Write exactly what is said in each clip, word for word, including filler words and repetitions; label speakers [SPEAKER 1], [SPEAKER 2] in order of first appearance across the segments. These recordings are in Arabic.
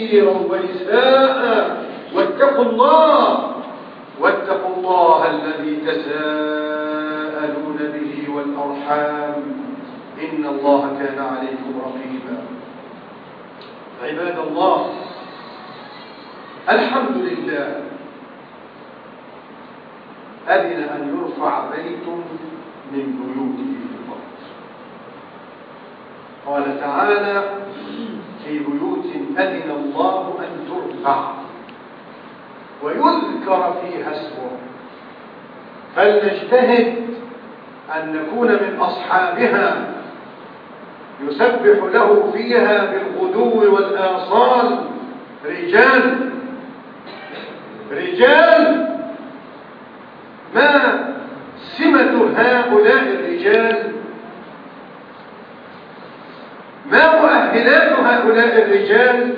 [SPEAKER 1] كثيرا ونساء واتقوا الله واتقوا الله الذي تساءلون به والأرحام إن الله كان عليكم رقيبا. عباد الله، الحمد لله أذن أن يرفع بيت من بيوته في الأرض. قال تعالى: في بيوت أذن الله أن ترفع ويذكر فيها اسمه. فلنجتهد أن نكون من أصحابها يسبح له فيها بالغدو والآصال رجال رجال ما سمة هؤلاء الرجال؟ ما مؤهلات هؤلاء الرجال؟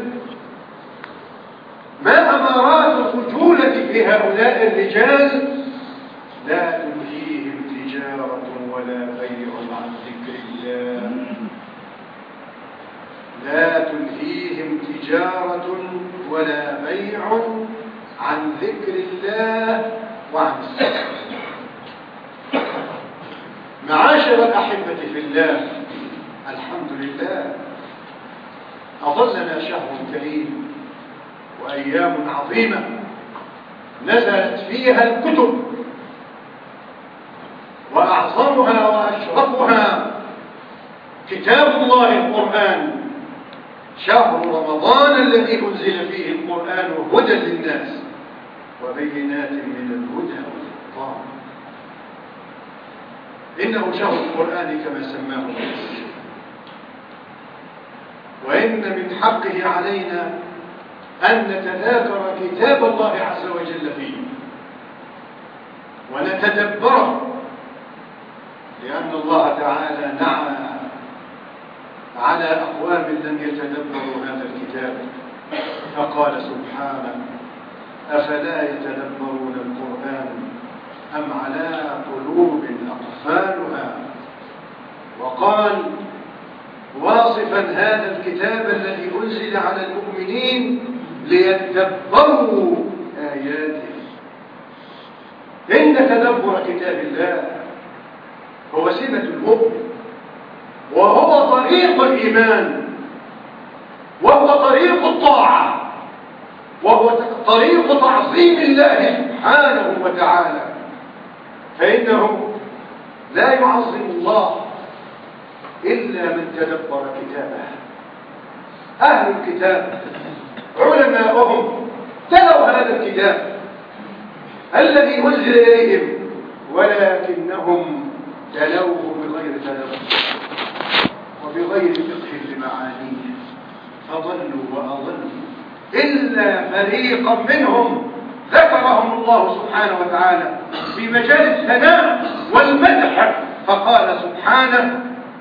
[SPEAKER 1] ما أمارات الرجولة في هؤلاء الرجال؟ لا تلهيهم تجارة ولا بيع عن ذكر الله لا تلهيهم تجارة ولا بيع عن ذكر الله وعن الصلاة. معاشر الأحبة في الله، الحمد لله أظلنا شهر كريم وأيام عظيمة نزلت فيها الكتب، وأعظمها وأشرفها كتاب الله القرآن، شهر رمضان الذي أنزل فيه القرآن هدى للناس وبينات من الهدى والفرقان. إنه شهر القرآن كما سماه الناس، وإن من حقه علينا أن نتذاكر كتاب الله عز وجل فيه ونتدبره، لأن الله تعالى نعى على أقوام لم يتدبروا هذا الكتاب، فقال سبحانه: أفلا يتدبرون القرآن أم على قلوب أقفالها. وقال واصفا هذا الكتاب الذي أنزل على المؤمنين ليتدبروا آياته. إن تدبر كتاب الله هو سمة المؤمن، وهو طريق الإيمان، وهو طريق الطاعة، وهو طريق تعظيم الله سبحانه وتعالى. فإنه لا يعظم الله إلا من تدبر كتابه. أهل الكتاب علماؤهم تلوا هذا الكتاب الذي أنزل إليهم، ولكنهم تلوه بغير تدبر وبغير فقه لمعانيه، فضلوا وأضلوا إلا فريقا منهم ذكرهم الله سبحانه وتعالى في مجال الثناء والمدح، فقال سبحانه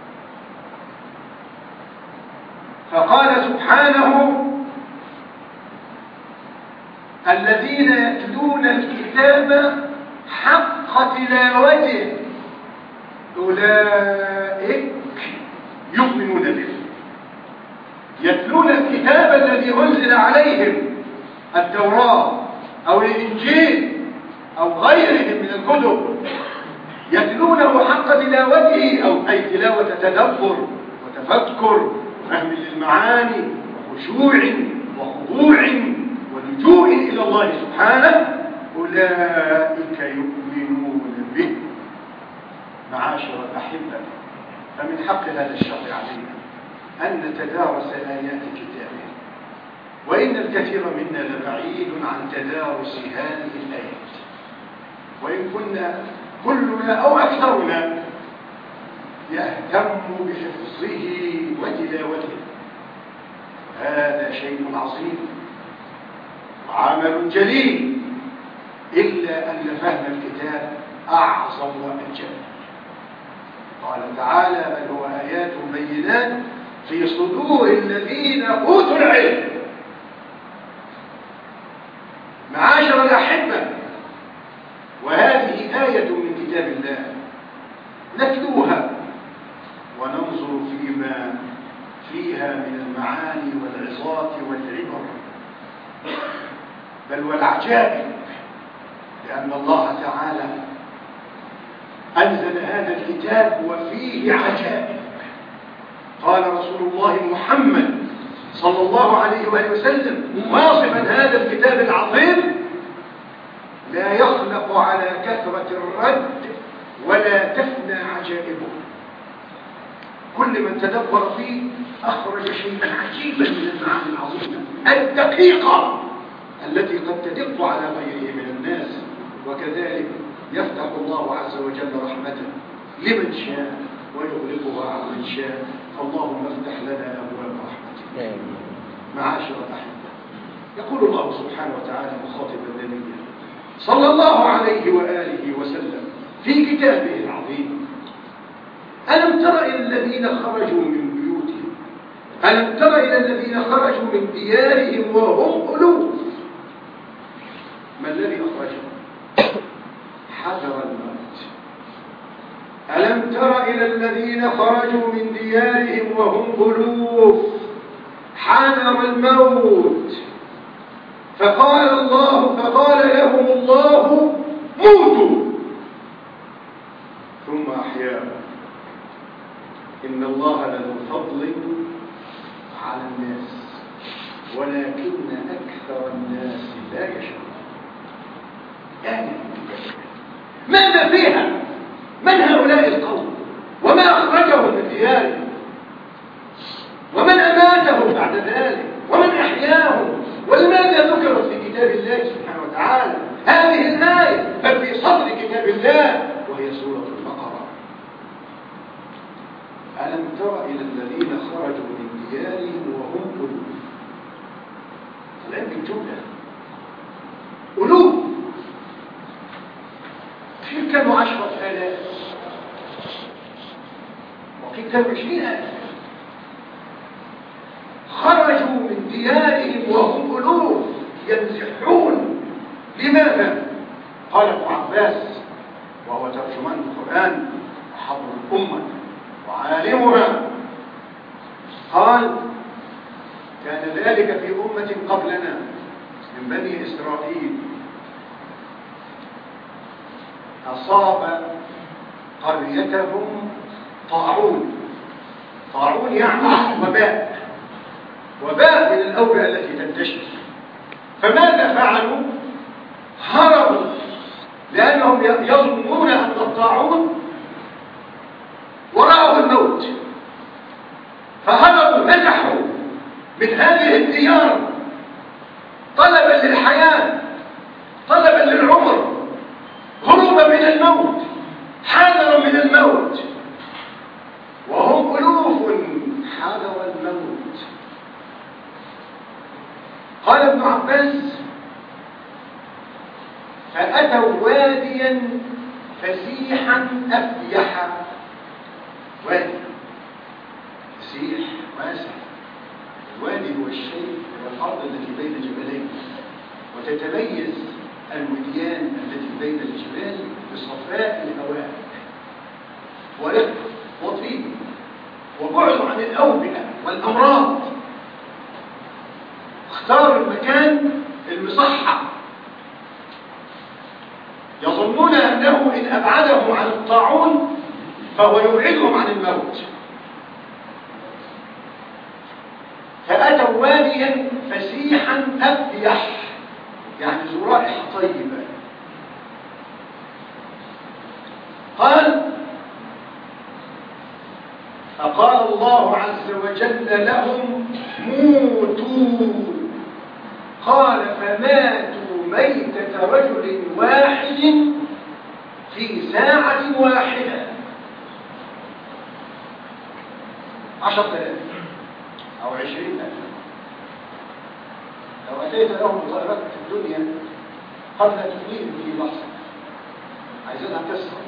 [SPEAKER 1] فقال سبحانه: الذين يتلون الكتاب حق تلاوته أولئك يؤمنون به. يتلون الكتاب الذي أنزل عليهم، التوراة أو الإنجيل أو غيرهم من الكتب، يتلونه حق تلاوته، أو أي تلاوة تدبر وتفكر وفهم للمعاني وخشوع وخضوع ولجوء إلى الله سبحانه، أولئك يؤمنون به. معاشر الأحبة، فمن حق هذا الشرع علينا أن نتدارس آيات كتابه، وإن الكثير منا لبعيد عن تدارس هذه الآيات، وإن كنا كلنا أو أكثرنا يهتم بحفظه وتلاوته. هذا شيء عظيم وعمل جليل، إلا أن فهم الكتاب أعظم وأجل. قال تعالى: بل هو آيات بينات في صدور الذين أوتوا العلم. معاشر الأحبة، وهذه آية من كتاب الله نتلوها وننظر فيما فيها من المعاني والعظات والعبر بل والعجائب، لأن الله تعالى أنزل هذا الكتاب وفيه عجائب. قال رسول الله محمد صلى الله عليه وآله وسلم واصفا هذا الكتاب العظيم: لا يخلق على كثرة الرد ولا تفنى عجائبه. كل من تدبر فيه أخرج شيئا عجيبا من المعاني العظيمة الدقيقة التي قد تدق على غيره من الناس. وكذلك يفتح الله عز وجل رحمته لمن شاء ويغلقها عن من شاء. اللهم افتح لنا أبواب رحمتك. معاشر الأحبة، يقول الله سبحانه وتعالى مخاطبا نبيه صلى الله عليه وآله وسلم في كتابه العظيم: ألم تر إلى الذين خرجوا من بيوتهم ألم تر إلى الذين خرجوا من ديارهم وهم ألوف. ما الذي أخرجهم؟ حذر الموت. ألم تر إلى الذين خرجوا من ديارهم وهم ألوف حذر الموت، فقال الله فقال لهم الله: موتوا، ثم أحياهم. إن الله لذو فضل على الناس ولكن أكثر الناس لا يشعرون. يعني ماذا فيها؟ من هؤلاء القوم؟ وما أخرجهم من ديارهم؟ ومن أماتهم بعد ذلك؟ ومن أحياهم؟ ولماذا ذكرت في كتاب الله سبحانه وتعالى هذه الآية بل في صدر كتاب الله وهي سورة البقرة؟ ألم تر إلى الذين خرجوا من ديارهم وهم ألوف. الآن بالجملة ألوف، كيف كانوا عشرة آلاف وكيف كانوا عشرين آلاف خرجوا من ديارهم وهم ألوف ينزحون. لماذا؟ قال ابن عباس وهو ترجمان القرآن وحبر الأمة وعالمها، قال: كان ذلك في أمة قبلنا من بني إسرائيل أصاب قريتهم طاعون. طاعون يعني وباء، وباء من الأوبئة التي تنتشر. فماذا فعلوا؟ هربوا، لأنهم يظنون أن الطاعون وراءه الموت، فهربوا نجحوا من هذه الديار طلبا للحياة، طلبا للعمر، هروبا من الموت، حذرا من الموت، وهم ألوف حذر الموت. قال ابن عباس: فأتوا واديا فسيحا أفيحا. وادي فسيح واسع. الوادي هو الشيء والأرض التي بين جبلين، وتتميز الوديان التي بين الجبال بصفاء الهواء ورقة وطيب وبعد عن الأوبئة والأمراض. اختار المكان المصحح، يظنون أنه إن أبعدهم عن الطاعون فهو يبعدهم عن الموت. فأتوا واديا فسيحا أفيح، يعني ذو رائحة طيبة. قال: فقال الله عز وجل لهم: موتوا. قال: فماتوا ميتة رجل واحد في ساعة واحدة. عشرة آلاف أو عشرين ألف لو أتيت لهم بطائرات في الدنيا قد لا تفليهم في لحظة، عايزينها تسرع.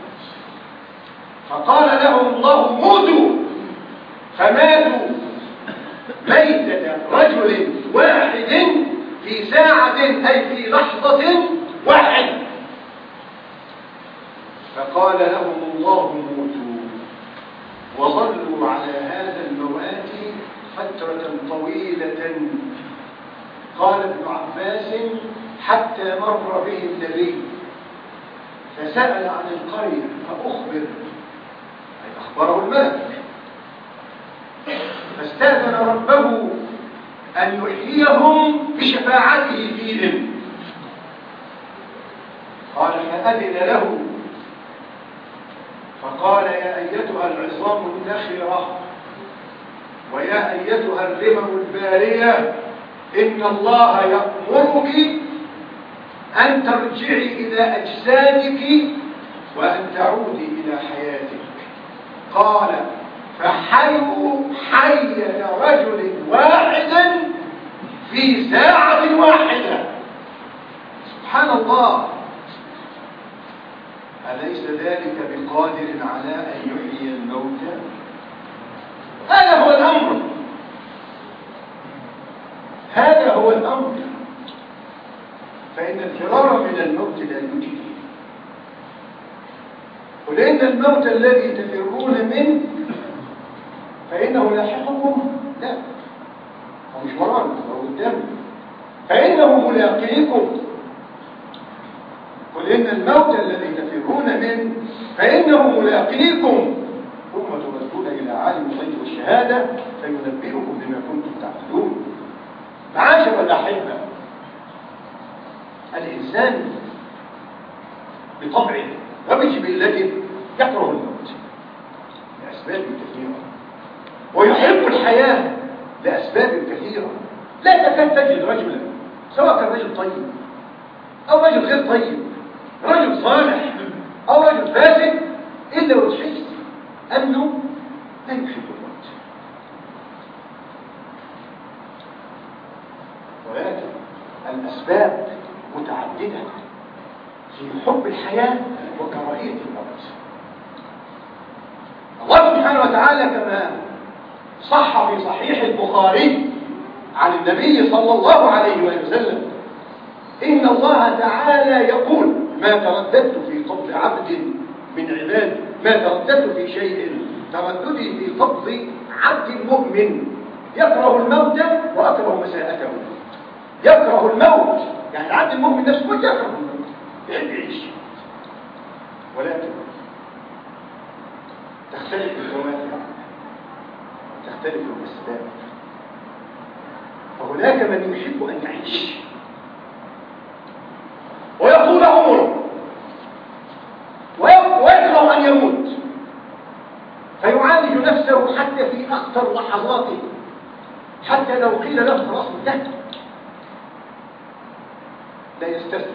[SPEAKER 1] فقال لهم الله: موتوا. فماتوا ميتة رجل واحد في ساعة أي في لحظة واحدة. فقال لهم الله: موتوا. وظلوا على هذا الموات فترة طويلة. قال ابن عباس: حتى مر به النبي فسأل عن القرية فأخبر، أي أخبره الملك، فاستأذن ربه أن يحييهم بشفاعته فيهم. قال فأذن له، فقال يا أيتها العظام النخرة ويا أيتها الرمم البارية إن الله يأمرك أن ترجعي إلى أجسادك وأن تعودي إلى حياتك. قال فحيوا حية رجل واحد في ساعة واحدة. سبحان الله، أليس ذلك بقادر على أن يحيي الموتى؟ هذا هو الأمر، هذا هو الأمر. فإن الفرار من الموت لا يوجد، ولأن الموت الذي تفرون منه فإنه لاحقكم، لا هو مش ورانا، هو قدامنا، فإنه ملاقيكم. قل إن الموت الذي تفرون منه فإنه ملاقيكم ثم تردون إلى عالم الغيب والشهادة فينبئكم بما كنتم تعملون. معاشر الأحبة، الإنسان بطبعه وبجبلته يكره الموت لأسباب كثيرة، ويحب الحياة لأسباب كثيرة. لا تكاد تجد رجلا سواء كان رجل طيب أو رجل غير طيب، رجل صالح أو رجل فاسد، إلا وتحس أنه لا يحب الموت. ولكن الأسباب متعددة في حب الحياة وكراهية الموت. الله سبحانه وتعالى كما صح في صحيح البخاري عن النبي صلى الله عليه وسلم إن الله تعالى يقول ما ترددت في قبض عبد من عبادي، ما ترددت في شيء ترددي في قبض عبد مؤمن يكره الموت وأكره مساءته. يكره الموت يعني العبد المؤمن نفسه يكره الموت، يحب يعيش، ولكن تختلف الدوافع، تختلف الأسباب. فهناك من يحب أن يعيش ويطول عمره ويكره أن يموت، فيعالج نفسه حتى في أخطر لحظاته، حتى لو قيل له خلاص انتهى لا يستسلم.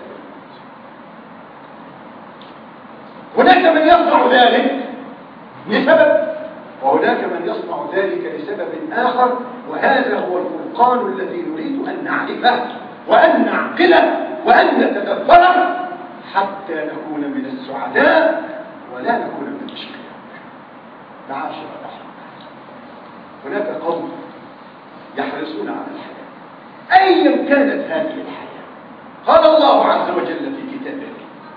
[SPEAKER 1] هناك من يصنع ذلك لسبب، وهناك من يصنع ذلك لسبب آخر، وهذا هو الفرقان الذي نريد أن نعرفه وأن نعقله وأن نتدبره حتى نكون من السعداء ولا نكون من الأشقياء. معاشر الأحبة، هناك قوم يحرصون على الحياة أيا كانت هذه الحياة. قال الله عز وجل في كتابه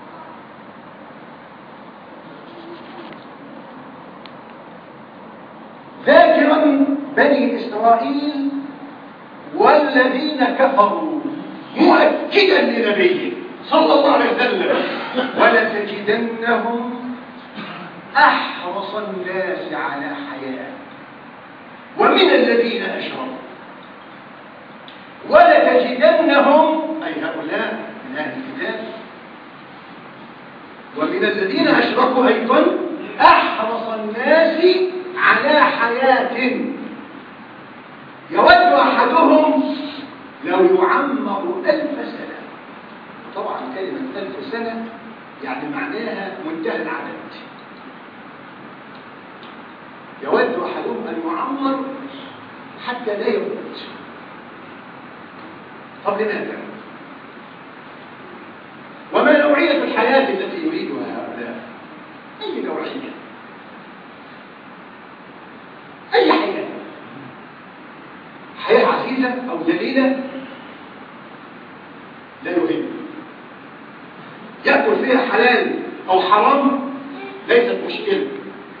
[SPEAKER 1] ذاكرا بني إسرائيل والذين كفروا مؤكدا لنبيه صلى الله عليه وسلم ولتجدنهم أحرص الناس على حياة ومن الذين أشركوا ولتجدنهم أي هؤلاء من أهل الكتاب ومن الذين أشركوا أيضا أحرص الناس على حياة يود أحدهم لو يعمر ألف سنة. طبعا كلمة ألف سنة يعني معناها منتهى العدد. يود أحدهم أن يعمر حتى لا يموت. طب لماذا؟ وما نوعية الحياة التي يريدها هؤلاء؟ أي نوعية؟ أي حياة؟ حياة عزيزة أو ذليلة لا يهم، يأكل فيها حلال أو حرام ليست مشكلة،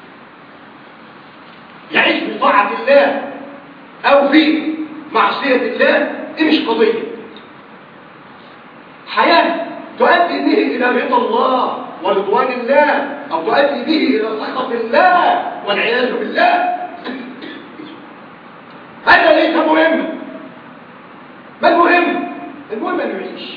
[SPEAKER 1] يعيش في طاعة الله أو في معصية الله دي مش قضية. حياة تؤدي به إلى رضا الله ورضوان الله، أو تؤدي به إلى سخط الله والعياذ بالله. هذا ليس مهما. ما المهم؟ المهم أن يعيش.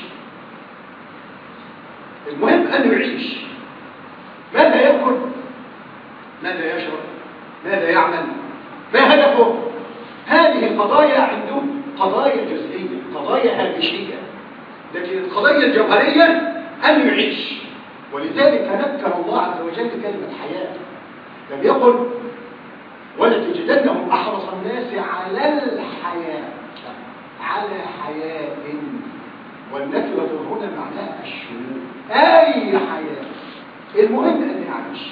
[SPEAKER 1] المهم أن يعيش. ماذا يأكل؟ ماذا يشرب؟ ماذا يعمل؟ ما هدفه؟ هذه قضايا عنده قضايا جزئية، قضايا هامشية، لكن القضية الجوهرية أن يعيش. ولذلك نكر الله عز وجل كلمة حياة، لم يقل ولتجدنهم أحرص الناس على الحياة، على حياة، والنكرة هنا معناها الشمول، أي حياة. المهم أن يعيش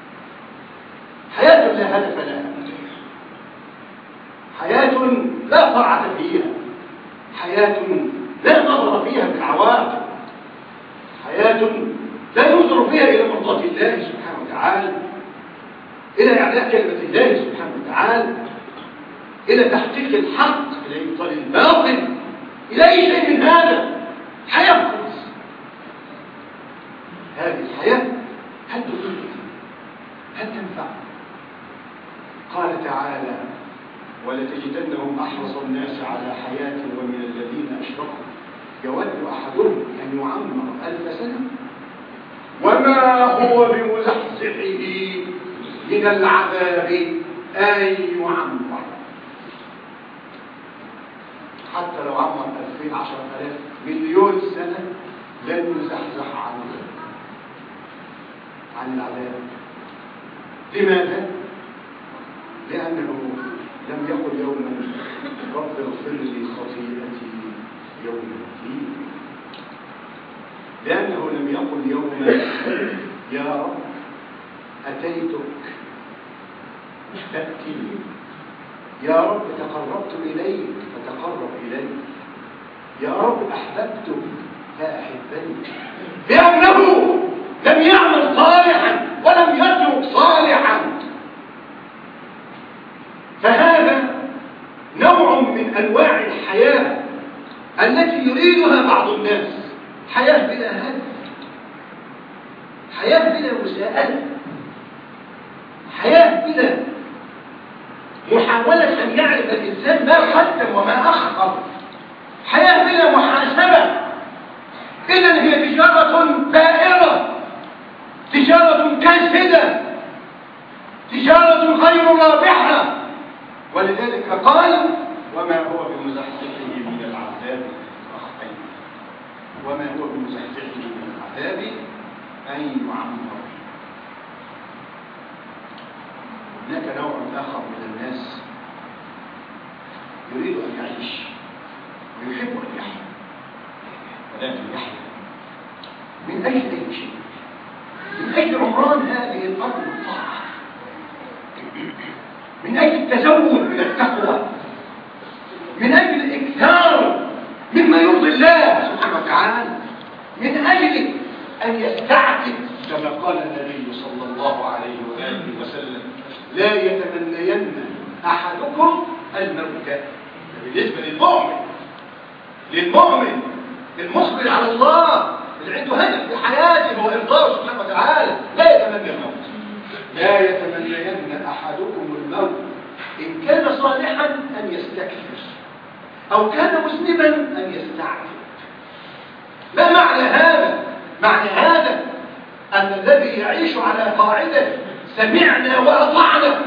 [SPEAKER 1] حياة لا هدف لها، حياة لا طاعة فيها، حياة لا نظر فيها بالعواقب، حياة لا ينظر فيها إلى مرضاة الله سبحانه وتعالى، إلى إعلاء كلمة الله سبحانه وتعالى، إلى تحقيق الحق، إلى إبطال الباطل، إلى أي شيء من هذا. حياة قدس. هذه الحياة هل تفيد؟ هل تنفع؟ قال تعالى ولتجدنهم أحرص الناس على حياة ومن الذين أشركوا يود أحدهم أن يعمر ألف سنة وما هو بمزحزحه من العذاب أن يعمر. حتى لو عمر ألفين عشرة آلاف مليون سنة لن يزحزح عنه عن العذاب. لماذا؟ لأنه لم يقل يوما رب اغفر لي خطيئتي يوم الدين، لأنه لم يقل يوما يا رب أتيتك تأتيني، يا رب تقربت إليك فتقرب إلي، يا رب أحببتك فأحبني، لأنه لم يعمل صالحا ولم يترك صالحا. فهذا نوع من أنواع الحياة التي يريدها بعض الناس، حياة بلا هدف، حياة بلا مساءلة، حياة بلا محاولة أن يعرف الإنسان ما قدم وما أخر، حياة بلا محاسبة. إذن هي تجارة بائرة، تجارة كاسدة، تجارة غير رابحة. ولذلك قال وما هو بمزحزحه من العذاب أخطئ، وما هو بمزحزحه من العذاب أن يعمر. هناك نوع آخر من الناس يريد أن يعيش ويحب أن يحيا، ولكن يحيا من أجل أي شيء، من أجل عمران هذه الأرض الطاعة، من أجل التزود من التقوى، من أجل الإكثار مما يرضي الله سبحانه وتعالى، من أجل أن يستعتب كما قال النبي صلى الله عليه وآله وسلم لا يتمنين أحدكم الموت. بالنسبة للمؤمن، للمؤمن المقبل على الله اللي عنده هدف في حياته هو إرضاءه سبحانه وتعالى لا يتمنى الموت. لا يتمنين أحدكم الموت إن كان صالحا أن يستكثر أو كان مذنبا أن يستعجل. ما معنى هذا؟ معنى هذا أن الذي يعيش على قاعدة سمعنا وأطعنا،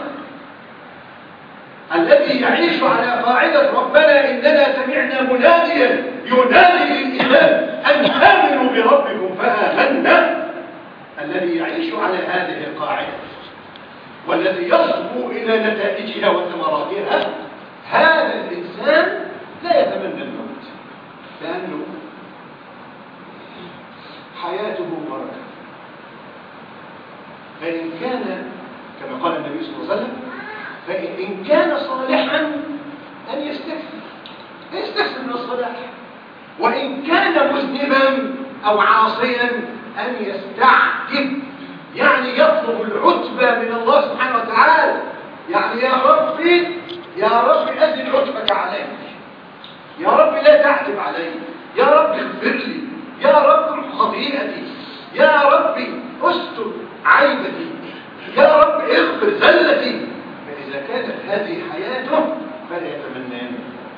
[SPEAKER 1] الذي يعيش على قاعدة ربنا إننا سمعنا مناديا ينادي للإيمان أن آمنوا بربكم فآمنا، الذي يعيش على هذه القاعدة والذي يصبو إلى نتائجها وثمراتها، هذا الإنسان لا يتمنى الموت، لأنه حياته بركة. فإن كان كما قال النبي صلى الله عليه وسلم فإن كان صالحا أن يستكثر يستكثر من الصلاح، وإن كان مذنبا أو عاصيا أن يستعتب، يعني يطلب العتبة من الله سبحانه وتعالى، يعني يا ربي يا رب أزل عتبك علي، يا رب لا تعتب علي، يا رب اغفر لي، يا خطيئتي، يا ربي استر عيبتي، يا رب اغفر زلتي. فإذا كانت هذه حياته فلا يتمنى،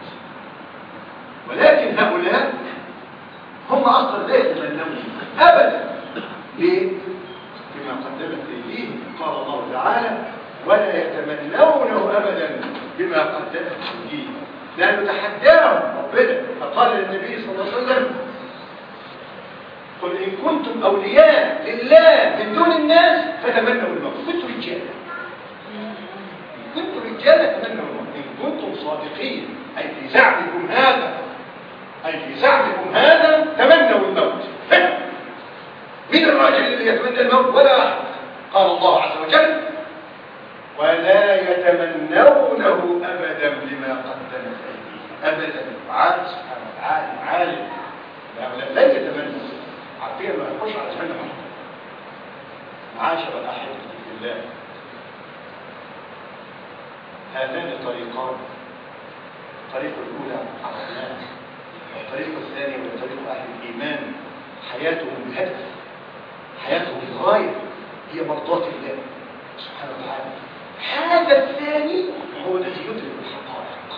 [SPEAKER 1] ولكن هؤلاء هم أصلا لا يتمنون أبدا. ليه؟ كما قدمت إليه قال الله تعالى ولا يتمنونه أبدا بما قدمت إليه، لا نتحداهم ربنا. فقال للنبي صلى الله عليه وسلم قل إن كنتم أولياء لله من دون الناس فتمنوا الموت. كنتم رجالا، كنتم رجالا تمنوا الموت إن كنتم صادقين، أي في زعمكم هذا، أي في زعمكم هذا تمنوا الموت. من الراجل اللي يتمنى الموت؟ ولا أحد. قال الله عز وجل ولا يتمنونه أبدا بما قدمت أيديهم. أبدا. عاد سبحانه وتعالى عالم لا يتمنى. عارفين ما يخش على جهنم. معاشر الأحبة في الله، هذان طريقان، الطريق الأولى عرفناه، والطريق الثاني هو طريق أهل الإيمان، حياتهم بهدف، حياتهم بغاية هي مرضاة الله سبحانه وتعالى. هذا الثاني هو الذي يدرك الحقائق،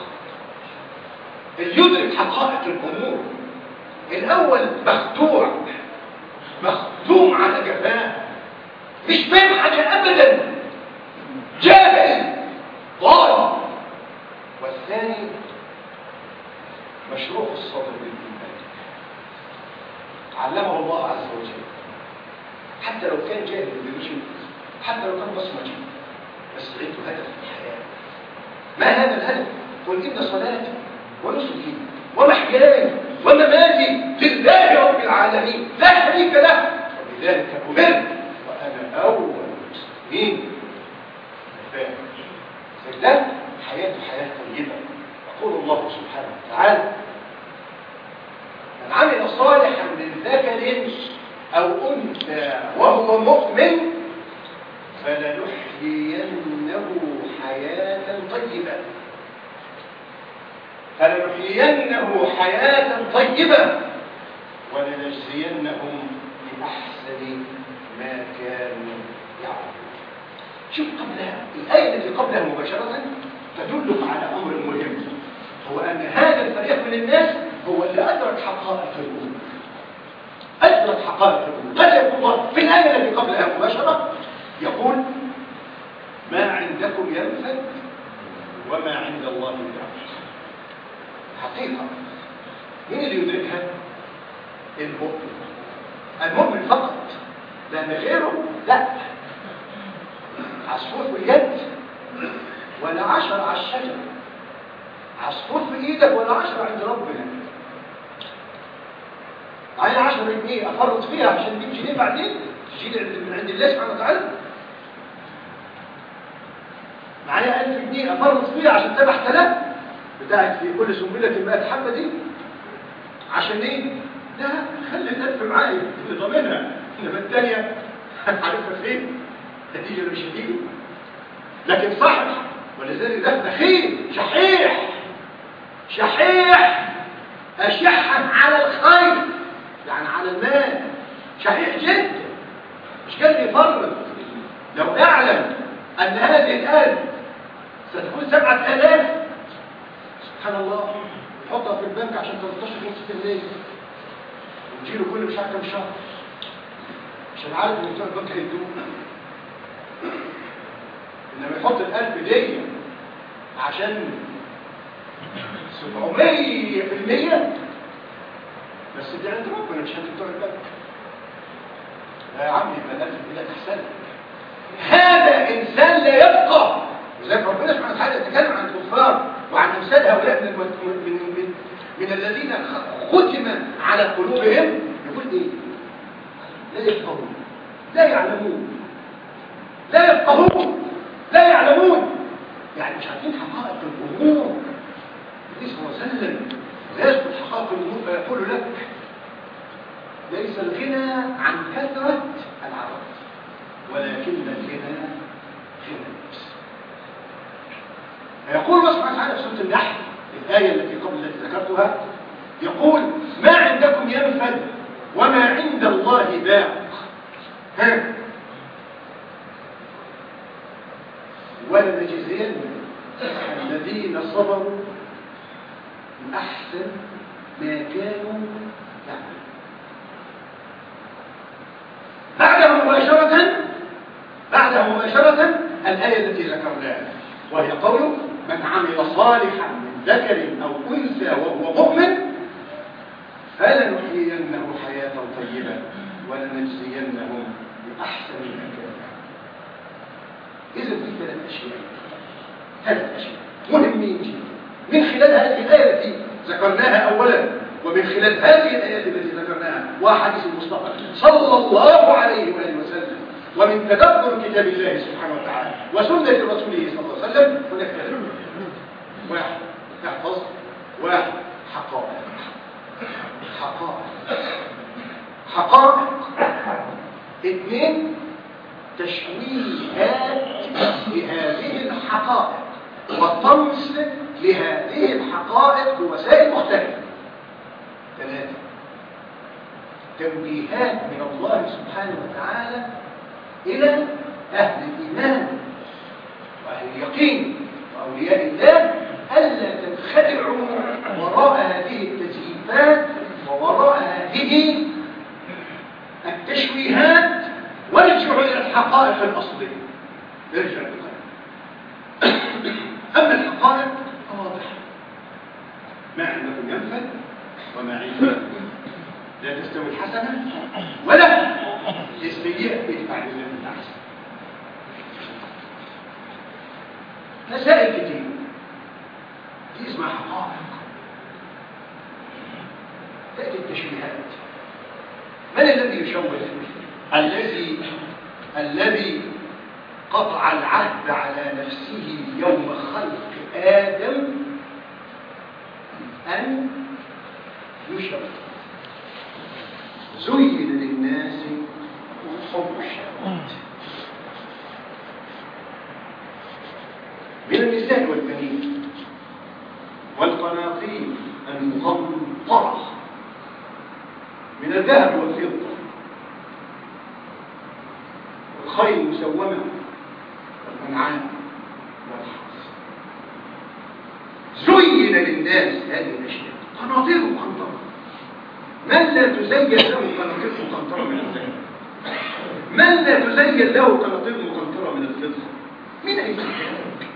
[SPEAKER 1] يدرك حقائق الأمور. الأول مخدوع، مخدوم على جفاه، مش فاهم حاجة أبدا، جاهل ضال. والثاني مشروع الصدر بالإيمان، علمه الله عز وجل، حتى لو كان جاهل بالوجه، حتى لو كان بصمجي، بس عنده هدف في الحياة. ما هذا الهدف؟ قل إن صلاتي ونسكي ومحياي ومماتي لله رب العالمين لا شريك له وبذلك أمرت وأنا أول المسلمين. ده حياته حياة طيبة. يقول الله سبحانه وتعالى من عمل صالحا من ذكر أو أنثى وهو مؤمن فلنحيينه حياة طيبة، فلنحيينه حياة طيبة ولنجزينهم بأحسن ما كانوا يعملون. شوف قبلها الآية التي قبلها مباشرة تدلك على أمر مهم، هو أن هذا الفريق من الناس هو اللي أدرك حقائق الأمور، أدرك حقائق الأمور. ماذا يقول الله في الآية التي قبلها مباشرة؟ يقول ما عندكم ينفد وما عند الله يعمل. حقيقة مين اللي يدركها؟ المؤمن، المؤمن فقط، لأن غيره لا. عصفور في اليد ولا عشر على الشجر، عصفور في ايدك ولا عشر عند ربنا. معايا عشرة جنيه افرط فيها عشان تجيب جنيه بعدين تجي من عند الله سبحانه وتعالى. معايا ألف جنيه افرط فيها عشان سبعة آلاف بتاعت في كل سنبلة مائة حبة دي عشان ايه؟ لا خلي الألف معايا اللي ضامنها، انما الثانية عارفها فين؟ هتيجي ولا مش هتيجي؟ لكن صاحب ولذلك ده بخيل شحيح، شحيح أشحا على الخير يعني على المال، شحيح جدا، مش كان يفرط. لو اعلم أن هذه الآلة ستكون سبعة آلاف سبحان الله يحطها في البنك عشان تلتاشر نص بالليل وتجيله كل مش عارف كم شهر عشان عارف ان بتوع البنك هيدوه. انما يحط الألف دي عشان سبعمية في المية بس دي عند ربنا مش عند بتوع البنك. لا يا عمي يبقى الألف دي لك أحسن. هذا إنسان لا يبقى. لذلك ربنا سبحانه وتعالى يتكلم عن الكفار وعن أمثال هؤلاء من, من, من, من الذين ختم على قلوبهم. يقول إيه؟ لا يفقهون، لا يعلمون، لا يفقهون، لا يعلمون، يعني مش عارفين حقائق الأمور. النبي صلى الله عليه وسلم لا يثبت حقائق الأمور فيقول لك ليس الغنى عن كثرة العرب ولكن الغنى غنى النفس. يقول الله سبحانه وتعالى في سورة النحل الآية التي قبل التي ذكرتها يقول ما عندكم ينفد وما عند الله باق. ها ولنجزين الذين صبروا بأحسن ما كانوا يعملون. بعدها مباشرة بعدها مباشرة الآية التي ذكرناها، وهي قوله من عمل صالحا من ذكر أو أنثى وهو مؤمن فلنحيينه حياة طيبة ولنجزينهم بأحسن ما كانوا. إذا في ثلاث أشياء ثلاث أشياء مهمين جدا من خلال هذه الآية التي ذكرناها أولا، ومن خلال هذه الآيات التي ذكرناها وحديث المصطفى صلى الله عليه وآله وسلم، ومن تدبر كتاب الله سبحانه وتعالى وسنة رسوله صلى الله عليه وسلم. هناك ثلاث: واحد احفظ، واحد حقائق حقائق حقائق اثنين تشويهات لهذه الحقائق وطمس لهذه الحقائق بوسائل مختلفة. ثلاثة تنبيهات من الله سبحانه وتعالى إلى أهل الإيمان وأهل اليقين وأولياء الله ألا تنخدعوا وراء هذه التزييفات ووراء هذه التشويهات، وارجعوا إلى الحقائق الأصلية. ارجع الحقائق. أما الحقائق واضحة، ما عندكم ينفد وما عندكم لا تستوي الحسنة ولا السيئة ادفع بالتي هي أحسن. مسائل كتير دي اسمها حقائق. تأتي التشبيهات. من الذي يشوه؟ الذي الذي قطع العهد على نفسه يوم خلق آدم أن يشوه. زين للناس حب الشهوات من النساء والبنين والقناطير المقنطرة من الذهب والفضة والخيل المسومة والأنعام والحرث. زين للناس هذه الأشياء. قناطير مقنطرة. من لا تزين له قناطير مقنطرة من الذهب؟ من لا تزين له قناطير مقنطرة من الفضة؟ من أين ذلك؟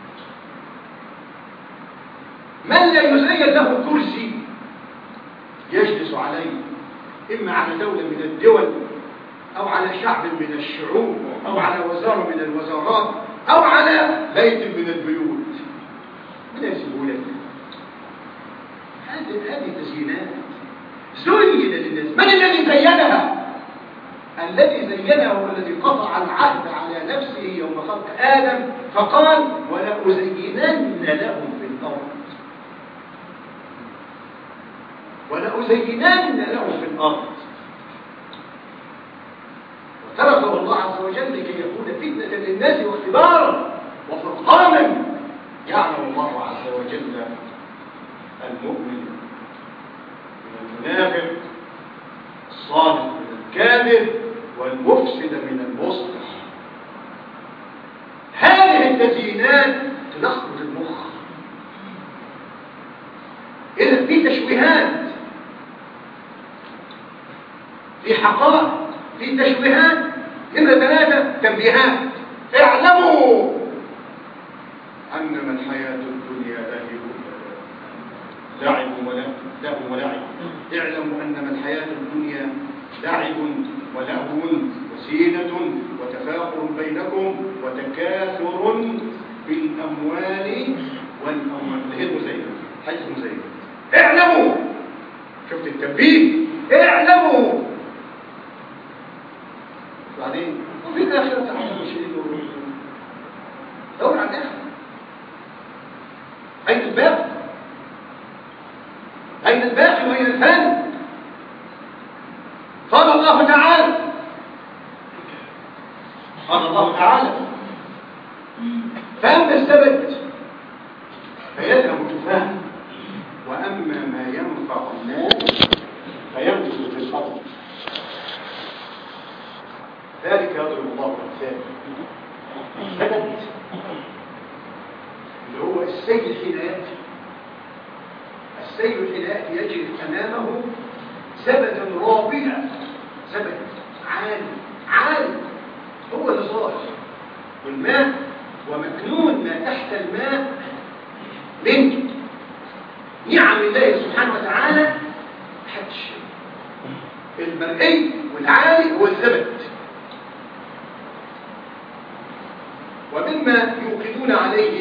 [SPEAKER 1] من لا يزين له كرسي يجلس عليه، إما على دولة من الدول أو على شعب من الشعوب أو على وزارة من الوزارات أو على بيت من البيوت؟ من يسيبه لك؟ هذه تزيينات زين للناس. من الذي زينها؟ الذي زينها هو الذي قطع العهد على نفسه يوم خلق آدم فقال ولأزينن لهم في الأرض ولأزينن لهم في الأرض. وتركه الله عز وجل لكي يكون فتنة للناس واختبارا وفرقانا. يعلم الله عز وجل المؤمن من المنافق، الصادق من الكاذب، والمفسد من المصلح. هذه التزيينات تلخبط المخ. إذا في تشويهات، في حقائق، في تشويهات. نمرة ثلاثة تنبيهات. اعلموا أنما الحياة الدنيا لعب ولهو لعب ولعب. اعلموا أنما الحياة الدنيا لعب ولهو وزينة وتفاخر بينكم وتكاثر بالأموال والأموال. هي المزينة، حيث المزينة. اعلموا. شفت التنبيه؟ اعلموا. بعدين وفي الآخرة تعلم شيء دور عن الآخرة. أين الباقي؟ أين الباقي وأين الفاني؟ قال الله تعالى قال الله تعالى فأما السبت فيذهب جفاء وأما ما ينفع الناس فيمكث في الأرض كذلك يضرب الله الأمثال. الزبد اللي هو السيل حين يأتي، السيل حين يأتي يجري أمامه زبدا رابيا، زبد عالي عالي هو اللي ظاهر، والماء ومكنون ما تحت الماء من نعم الله سبحانه وتعالى محدش. المرئي والعالي هو الزبد. ومما يوقدون عليه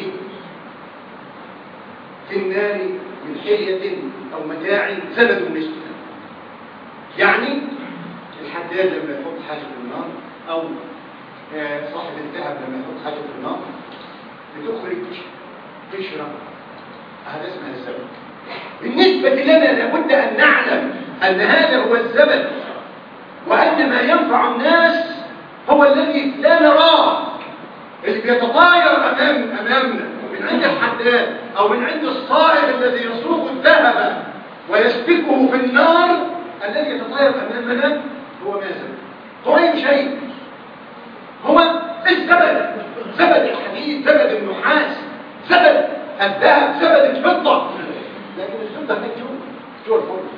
[SPEAKER 1] في النار من حلية أو متاع زبد مثله، يعني الحداد لما يحط حاجة في النار أو صاحب الذهب لما يحط حاجة في النار بتخرج قشرة، هذا اسمها الزبد. بالنسبة لنا لابد أن نعلم أن هذا هو الزبد، وأن ما ينفع الناس هو الذي لا نراه، اللي بيتطاير أمام أمامنا من عند الحداد أو من عند الصائغ الذي يصوغ الذهب ويسبكه في النار. الذي يتطاير أمامنا هو ماذا؟ هو أي شيء، هو الزبد، زبد الحديد، زبد النحاس، زبد الذهب، زبد الفضة، لكن الزبدة هناك جوه جوه الفرن.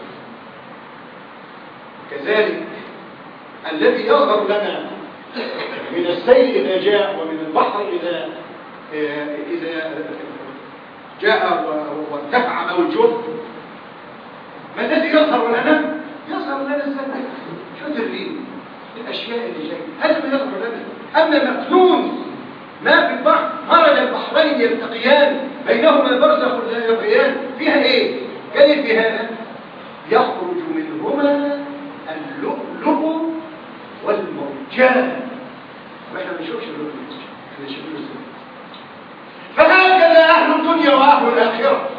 [SPEAKER 1] كذلك الذي يظهر لنا من السيل إذا جاء ومن البحر إذا إذا جاء وارتفع موجه، ما الذي يظهر لنا؟ يظهر لنا الزبد، شو الريم، الأشياء اللي جاية هذا ما يظهر لنا. أما مكنون ما في البحر، مرج البحرين يلتقيان بينهما برزخ لا يبغيان، فيها ايه؟ قال في هذا يخرج منهما اللؤلؤ والمرجان. واحنا ما نشوفش اللؤلؤ والمرجان، احنا نشوف الزبد. فهكذا اهل الدنيا واهل الاخره،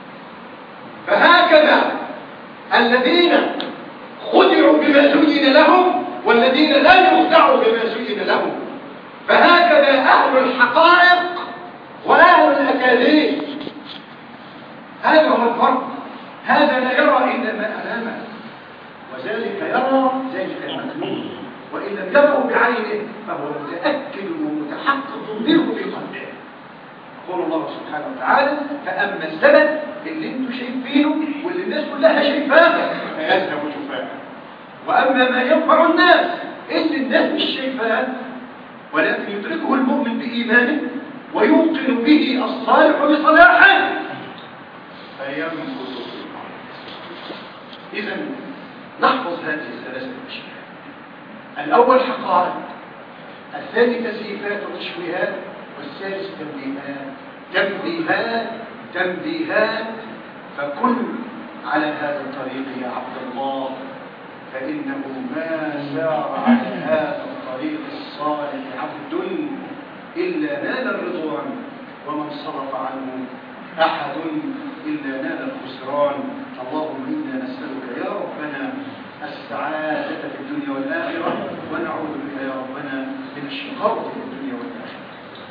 [SPEAKER 1] فهكذا الذين خدعوا بما زين لهم والذين لا يخدعوا بما زين لهم، فهكذا أهل الحقائق وأهل الأكاذيب. هذا هو الفرق. هذا لا يرى إلا ما أمامه، وذلك يرى ذلك المكنون، وإن لم يره بعينه فهو متأكد ومتحقق منه بقلبه. يقول الله سبحانه وتعالى: فأما الزبد اللي انتم شايفينه واللي الناس كلها شايفاه فيذهب جفاء، وأما ما ينفع الناس اللي الناس مش شايفاه ولكن يدركه المؤمن بإيمانه ويوقن به الصالح بصلاحه فينفذ في الأرض. إذا نحفظ هذه الثلاثة أشياء: الأول حقائق، الثاني تزييفات وتشويهات، والثالث تنبيهات تنبيهات تنبيهات. فكن على هذا الطريق يا عبد الله، فإنه ما سار على هذا الطريق الصالح عبد إلا نال الرضوان، ومن صرف عنه أحد إلا نال الخسران. اللهم إنا نسألك يا ربنا السعادة في الدنيا والآخرة، ونعوذ بك يا ربنا من الشقاوة في الدنيا والآخرة.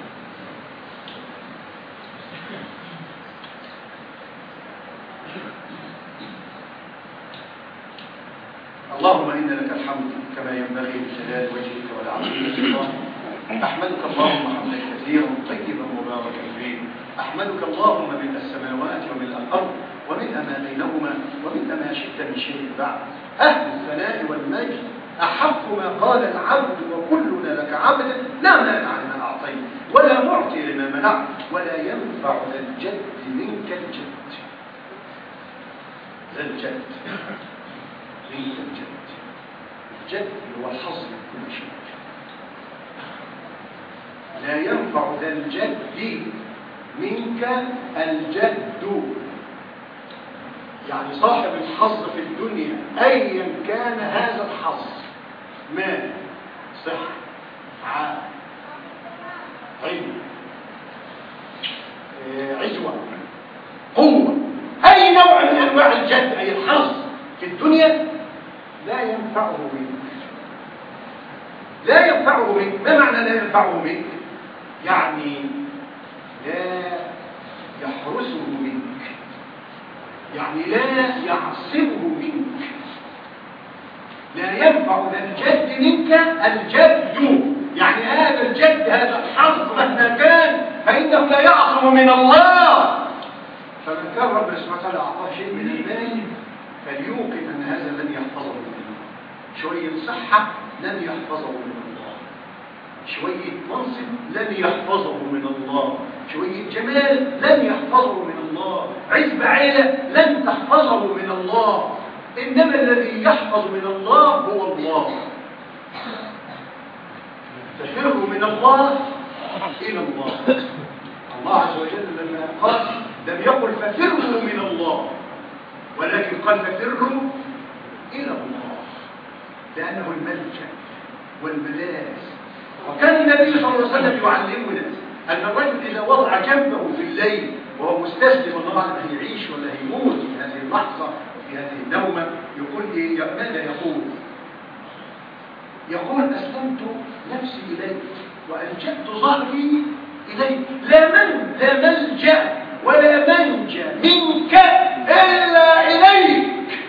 [SPEAKER 1] اللهم إن لك الحمد كما ينبغي لجلال وجهك والعظيم سلطانك. أحمدك اللهم حمدا كثيرا طيبا مباركا فيه. أحمدك اللهم ملء السماوات وملء الأرض وملء ما بينهما وملء ما شئت من شيء بعد. أهل الثناء والمجد أحق ما قال العبد وكلنا لك عبد، لا مانع لما أعطيت ولا معطي لما منعت ولا ينفع ذا الجد منك الجد. ذا الجد منك الجد. الجد هو الحظ من كل شيء. لا ينفع ذا الجد منك الجد، يعني صاحب الحظ في الدنيا أيا كان هذا الحظ، مال، صحة، عافية، علم، عزوة، قوة، أي نوع من أنواع الجد أي الحظ في الدنيا لا ينفعه منك. لا ينفعه منك. ما معنى لا ينفعه منك؟ يعني لا يحرسه منك، يعني لا يعصمه منك. لا ينفع ذا الجد منك الجد، يعني هذا الجد هذا الحظ مهما كان فإنه لا يعصم من الله. فمن كان ربنا سبحانه وتعالى أعطاه شيء من المال فليوقن أن هذا لن يحفظه من الله. شوية صحة لن يحفظه من الله، شوية منصب لن يحفظه من الله، شوية جمال لن يحفظه من الله، عزب عيلة لن تحفظه من الله. إنما الذي يحفظ من الله هو الله. تفروا من الله إلى الله. الله عز وجل لما قال لم يقل ففروا من الله، ولكن قال ففروا إلى الله، لأنه الملجأ والملاذ. وكان النبي صلى الله عليه وسلم يعلمنا أن الرجل إذا وضع جنبه في الليل وهو مستسلم الله أنه هيعيش ولا هيموت في هذه اللحظة وفي هذه النومة، يقول إيه؟ ماذا يقول؟ يقول أسلمت نفسي إليك وألجأت ظهري إليك، لا من لا ملجأ ولا منجى منك إلا إليك.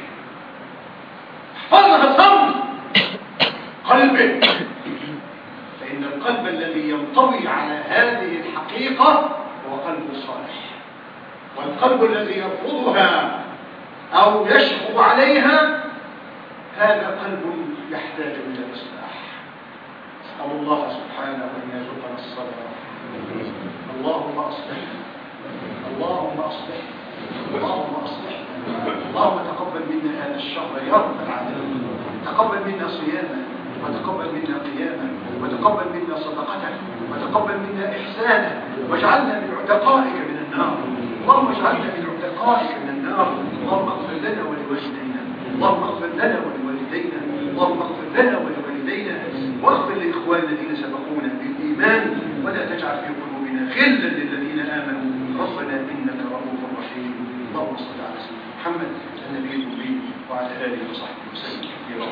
[SPEAKER 1] احفظها صم قلبك، فإن القلب الذي ينطوي على هذه الحقيقة هو قلب صالح، والقلب الذي يرفضها أو يشغب عليها هذا قلب يحتاج إلى إصلاح. أسأل الله سبحانه أن يرزقنا الصبر. اللهم أصلح، اللهم أصلح، اللهم أصلح. اللهم تقبل منا هذا الشهر يا رب العالمين، تقبل منا صيامه، وتقبل منا قيامه، وتقبل منا صدقته، وتقبل منا إحسانه، واجعلنا من عتقائك من النار. اللهم اجعلنا من عتقائك من النار. اللهم اغفر لنا ولوالدينا، اللهم اغفر لنا ولوالدينا، اللهم اغفر لنا ولوالدينا، واغفر لإخواننا الذين سبقونا بالإيمان، ولا تجعل في قلوبنا غلا للذين آمنوا ربنا إنك رؤوف رحيم. اللهم صل على سيدنا محمد النبي الأمي وعلى آله وصحبه وسلم كثيرا.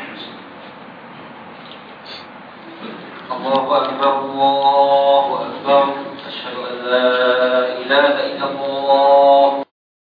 [SPEAKER 2] الله أكبر، الله أكبر، أشهد أن لا إله إلا الله.